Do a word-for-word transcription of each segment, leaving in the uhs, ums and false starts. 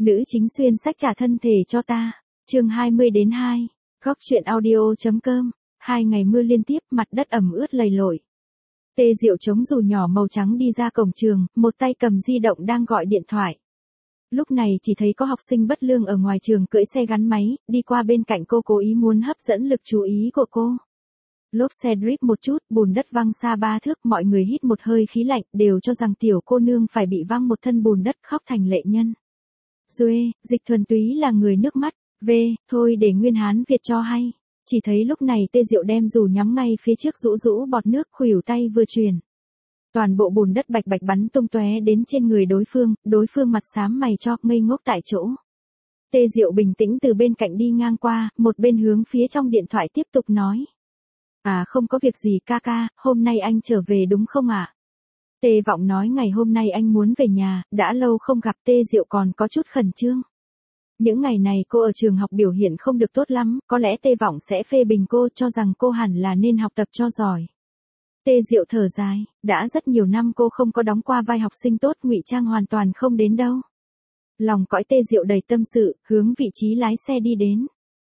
Nữ chính xuyên sách trả thân thể cho ta. Chương hai mươi đến hai. Góc truyện audio.com. Hai ngày mưa liên tiếp, mặt đất ẩm ướt lầy lội. Tê Diệu chống dù nhỏ màu trắng đi ra cổng trường, một tay cầm di động đang gọi điện thoại. Lúc này chỉ thấy có học sinh bất lương ở ngoài trường cưỡi xe gắn máy, đi qua bên cạnh cô cố ý muốn hấp dẫn lực chú ý của cô. Lốp xe drip một chút, bùn đất văng xa ba thước, mọi người hít một hơi khí lạnh, đều cho rằng tiểu cô nương phải bị văng một thân bùn đất, khóc thành lệ nhân. Duê, dịch thuần túy là người nước mắt, v, thôi để Nguyên Hán Việt cho hay. Chỉ thấy lúc này Tê Diệu đem dù nhắm ngay phía trước rũ rũ bọt nước, khuỷu tay vừa truyền. Toàn bộ bùn đất bạch bạch bắn tung tóe đến trên người đối phương, đối phương mặt xám mày cho, ngây ngốc tại chỗ. Tê Diệu bình tĩnh từ bên cạnh đi ngang qua, một bên hướng phía trong điện thoại tiếp tục nói. À không có việc gì ca ca, hôm nay anh trở về đúng không ạ? À? Tê Vọng nói ngày hôm nay anh muốn về nhà, đã lâu không gặp. Tê Diệu còn có chút khẩn trương. Những ngày này cô ở trường học biểu hiện không được tốt lắm, có lẽ Tê Vọng sẽ phê bình cô, cho rằng cô hẳn là nên học tập cho giỏi. Tê Diệu thở dài, đã rất nhiều năm cô không có đóng qua vai học sinh tốt, ngụy trang hoàn toàn không đến đâu. Lòng cõi Tê Diệu đầy tâm sự, hướng vị trí lái xe đi đến.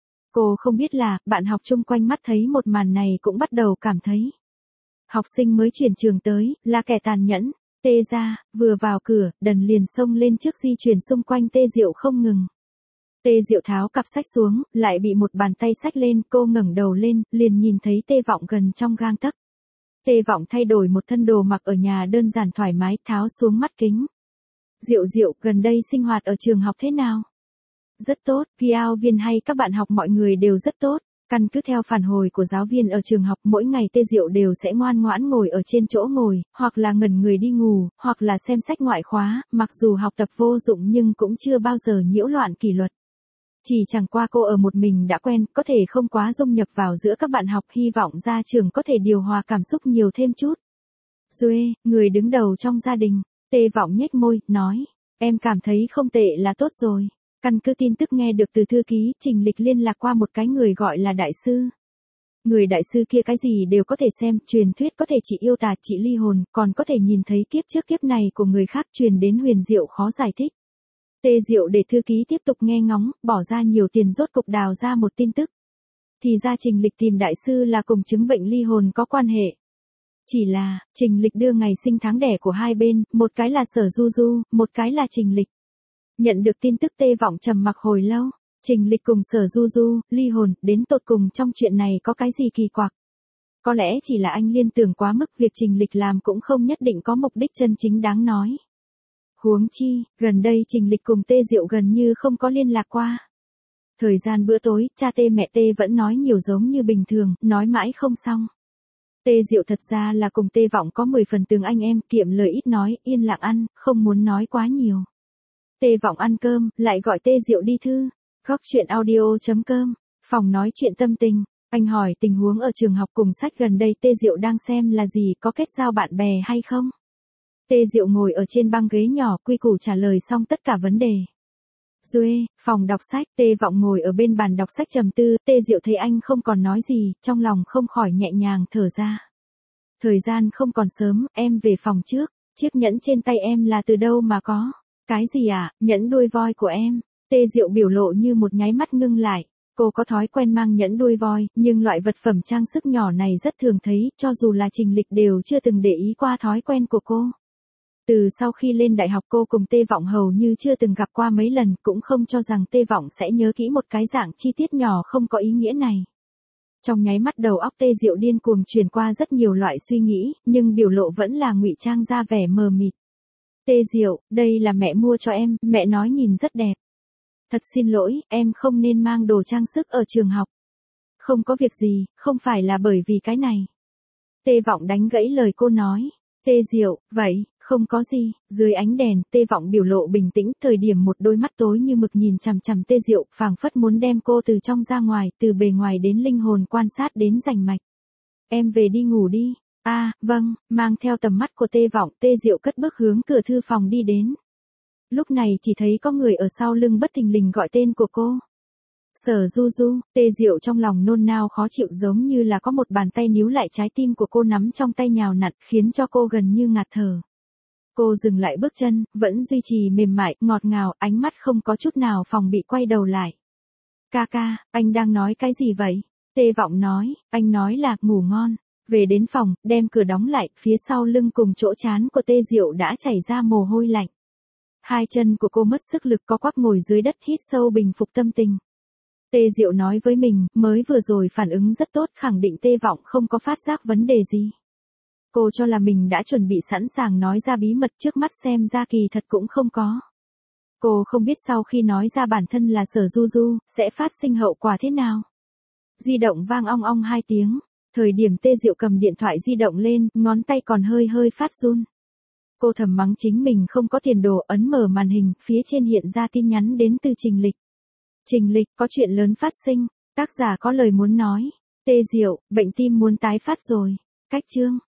Cô không biết là, bạn học chung quanh mắt thấy một màn này cũng bắt đầu cảm thấy. Học sinh mới chuyển trường tới, là kẻ tàn nhẫn. Tê ra, vừa vào cửa, Đần liền xông lên trước di chuyển xung quanh Tê Diệu không ngừng. Tê Diệu tháo cặp sách xuống, lại bị một bàn tay xách lên, cô ngẩng đầu lên, liền nhìn thấy Tê Vọng gần trong gang tấc. Tê Vọng thay đổi một thân đồ mặc ở nhà đơn giản thoải mái, tháo xuống mắt kính. Diệu Diệu, gần đây sinh hoạt ở trường học thế nào? Rất tốt, giáo viên hay các bạn học mọi người đều rất tốt. Căn cứ theo phản hồi của giáo viên ở trường học, mỗi ngày Tê Diệu đều sẽ ngoan ngoãn ngồi ở trên chỗ ngồi, hoặc là ngẩn người đi ngủ, hoặc là xem sách ngoại khóa, mặc dù học tập vô dụng nhưng cũng chưa bao giờ nhiễu loạn kỷ luật. Chỉ chẳng qua cô ở một mình đã quen, có thể không quá dung nhập vào giữa các bạn học, hy vọng ra trường có thể điều hòa cảm xúc nhiều thêm chút. Duê, người đứng đầu trong gia đình. Tê Vọng nhếch môi, nói, em cảm thấy không tệ là tốt rồi. Căn cứ tin tức nghe được từ thư ký, Trình Lịch liên lạc qua một cái người gọi là đại sư. Người đại sư kia cái gì đều có thể xem, truyền thuyết có thể trị yêu tà, trị ly hồn, còn có thể nhìn thấy kiếp trước kiếp này của người khác, truyền đến huyền diệu khó giải thích. Tê Diệu để thư ký tiếp tục nghe ngóng, bỏ ra nhiều tiền rốt cục đào ra một tin tức. Thì ra Trình Lịch tìm đại sư là cùng chứng bệnh ly hồn có quan hệ. Chỉ là, Trình Lịch đưa ngày sinh tháng đẻ của hai bên, một cái là Sở Du Du, một cái là Trình Lịch. Nhận được tin tức Tê Vọng trầm mặc hồi lâu. Trình Lịch cùng Sở Du Du, ly hồn, đến tột cùng trong chuyện này có cái gì kỳ quặc? Có lẽ chỉ là anh liên tưởng quá mức, việc Trình Lịch làm cũng không nhất định có mục đích chân chính đáng nói. Huống chi, gần đây Trình Lịch cùng Tê Diệu gần như không có liên lạc qua. Thời gian bữa tối, cha Tê mẹ Tê vẫn nói nhiều giống như bình thường, nói mãi không xong. Tê Diệu thật ra là cùng Tê Vọng có mười phần tương anh em, kiệm lời ít nói, yên lặng ăn, không muốn nói quá nhiều. Tê Vọng ăn cơm, lại gọi Tê Diệu đi thư. Góc truyện audio.com, phòng nói chuyện tâm tình. Anh hỏi tình huống ở trường học cùng sách gần đây Tê Diệu đang xem là gì, có kết giao bạn bè hay không? Tê Diệu ngồi ở trên băng ghế nhỏ, quy củ trả lời xong tất cả vấn đề. Duê, phòng đọc sách. Tê Vọng ngồi ở bên bàn đọc sách trầm tư, Tê Diệu thấy anh không còn nói gì, trong lòng không khỏi nhẹ nhàng thở ra. Thời gian không còn sớm, em về phòng trước. Chiếc nhẫn trên tay em là từ đâu mà có? Cái gì à, nhẫn đuôi voi của em? Tê Diệu biểu lộ như một nháy mắt ngưng lại. Cô có thói quen mang nhẫn đuôi voi, nhưng loại vật phẩm trang sức nhỏ này rất thường thấy, cho dù là Trình Lịch đều chưa từng để ý qua thói quen của cô. Từ sau khi lên đại học cô cùng Tê Vọng hầu như chưa từng gặp qua mấy lần, cũng không cho rằng Tê Vọng sẽ nhớ kỹ một cái dạng chi tiết nhỏ không có ý nghĩa này. Trong nháy mắt đầu óc Tê Diệu điên cuồng truyền qua rất nhiều loại suy nghĩ, nhưng biểu lộ vẫn là ngụy trang ra vẻ mờ mịt. Tê Diệu, đây là mẹ mua cho em, mẹ nói nhìn rất đẹp. Thật xin lỗi, em không nên mang đồ trang sức ở trường học. Không có việc gì, không phải là bởi vì cái này. Tê Vọng đánh gãy lời cô nói. Tê Diệu, vậy, không có gì. Dưới ánh đèn, Tê Vọng biểu lộ bình tĩnh, thời điểm một đôi mắt tối như mực nhìn chằm chằm Tê Diệu, phảng phất muốn đem cô từ trong ra ngoài, từ bề ngoài đến linh hồn quan sát đến rành mạch. Em về đi ngủ đi. A, à, vâng, mang theo tầm mắt của Tê Vọng, Tê Diệu cất bước hướng cửa thư phòng đi đến. Lúc này chỉ thấy có người ở sau lưng bất thình lình gọi tên của cô. Sở Du Du. Tê Diệu trong lòng nôn nao khó chịu, giống như là có một bàn tay níu lại trái tim của cô nắm trong tay nhào nặn, khiến cho cô gần như ngạt thở. Cô dừng lại bước chân, vẫn duy trì mềm mại, ngọt ngào, ánh mắt không có chút nào phòng bị quay đầu lại. Ca ca, anh đang nói cái gì vậy? Tê Vọng nói, anh nói là ngủ ngon. Về đến phòng, đem cửa đóng lại, phía sau lưng cùng chỗ trán của Tê Diệu đã chảy ra mồ hôi lạnh. Hai chân của cô mất sức lực co quắp ngồi dưới đất hít sâu bình phục tâm tình. Tê Diệu nói với mình, mới vừa rồi phản ứng rất tốt, khẳng định Tê Vọng không có phát giác vấn đề gì. Cô cho là mình đã chuẩn bị sẵn sàng nói ra bí mật, trước mắt xem ra kỳ thật cũng không có. Cô không biết sau khi nói ra bản thân là Sở Du Du, sẽ phát sinh hậu quả thế nào. Di động vang ong ong hai tiếng, thời điểm Tê Diệu cầm điện thoại di động lên, ngón tay còn hơi hơi phát run. Cô thầm mắng chính mình không có tiền đồ, ấn mở màn hình, phía trên hiện ra tin nhắn đến từ Trình Lịch. Trình Lịch, có chuyện lớn phát sinh, tác giả có lời muốn nói. Tê Diệu, bệnh tim muốn tái phát rồi. Cách chương.